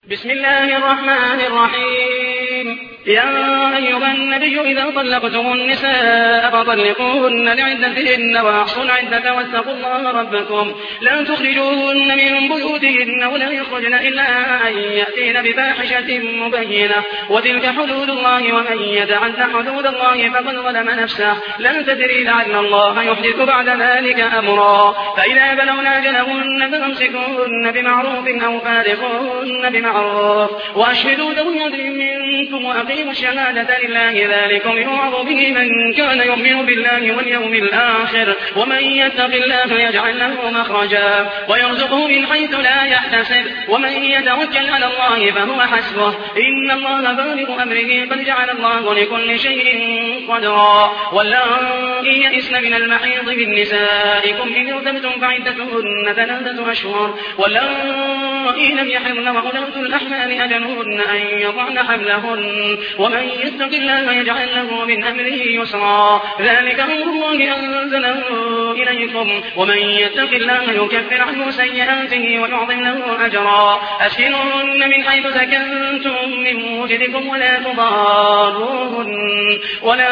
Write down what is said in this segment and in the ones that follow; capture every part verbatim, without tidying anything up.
بسم الله الرحمن الرحيم. يا أيها النبي إذا طلقتم النساء فطلقوهن لعدتهن وأحصوا العدة واتقوا الله ربكم لا تخرجوهن من بيوتهن ولا يخرجن إلا أن يأتين بفاحشة مبينة وتلك حدود الله ومن يتعد حدود الله فقد ظلم نفسه لا تدري لعل الله يحدث بعد ذلك أمرا. فإذا بلغن أجلهن فأمسكوهن بمعروف أو فارقوهن بمعروف وأشهدوا ذوي عدل منكم وأقيموا الشهادة لله ذلكم يوعظ به من كان يؤمن بالله واليوم الآخر ومن يتق الله يجعل له مخرجا ويرزقه من حيث لا يحتسب ومن يتوكل على الله فهو حسبه إن الله بالغ أمره قد جعل الله لكل شيء قدرا. واللائي يئسن من المحيض من نسائكم إن ارتبتم فعدتهن ثلاثة أشهر واللائي لم يحضن وأولاة الأحمال أجلهن أن يضعن حملهن ومن يتق الله يجعل له من أمره يسرا ذلك أمر الله أنزله إليكم ومن يتق الله يكفر عنه سيئاته ويعظم له أجرا. أسكنوهن من حيث سكنتم من وجدكم ولا تضاروهن ولا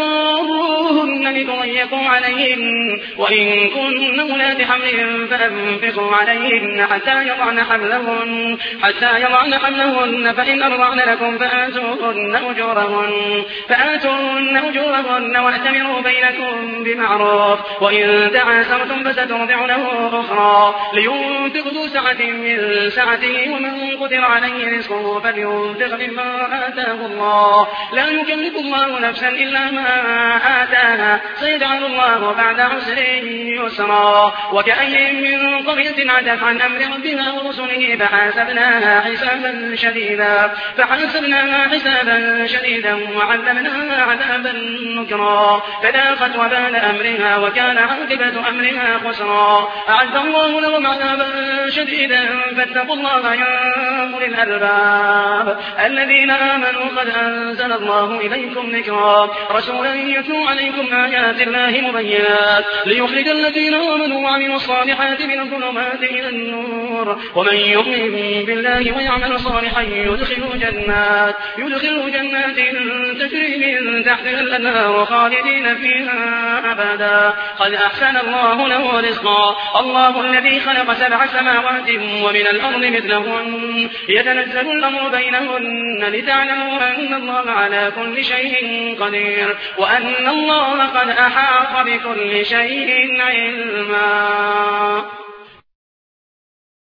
تضاروهن لتضيقوا عليهن وإن كن أولات حمل فأنفقوا عليهن حتى يضعن حملهن حتى يضعن حملهن فإن أرضعن لكم فآتوهن أجورهن فآتوهن أجورهن وأتمروا بينكم بمعروف وإن تعاسرتم فسترضع له أخرى لينفق ذو سعة من سعته ومن قدر عليه رزقه فلينفق مما آتاه الله لا يكلف الله نفسا إلا ما آتاها سيجعل الله بعد عسر يسرا. وكأي من قرية عتت عن أمر ربها ورسله فحاسبناها حسابا شديدا فحاسبناها حسابا شديدا وعلمناها عذابا نكرا فذاقت وبال أمرها وكان عاقبة أمرها خسرا. أعد الله لهم عذابا شديدا فاتقوا الله يا أولي الألباب الذين آمنوا قد أنزل الله إليكم ذكرا رسولا يتلو عليكم آيات الله مبينات ليخرج الذين آمنوا وعملوا الصالحات من الظلمات إلى النور ومن يؤمن بالله ويعمل صالحا يدخله جنات يدخله جنات تجري من تحتها الأنهار خالدين فيها أبدا قد أحسن الله له رزقا. الله الذي خلق سبع سماوات ومن الأرض مثلهن يتنزل الأمر بينهن لتعلموا أن الله على كل شيء قدير وأن الله قد أحاط بكل شيء علما.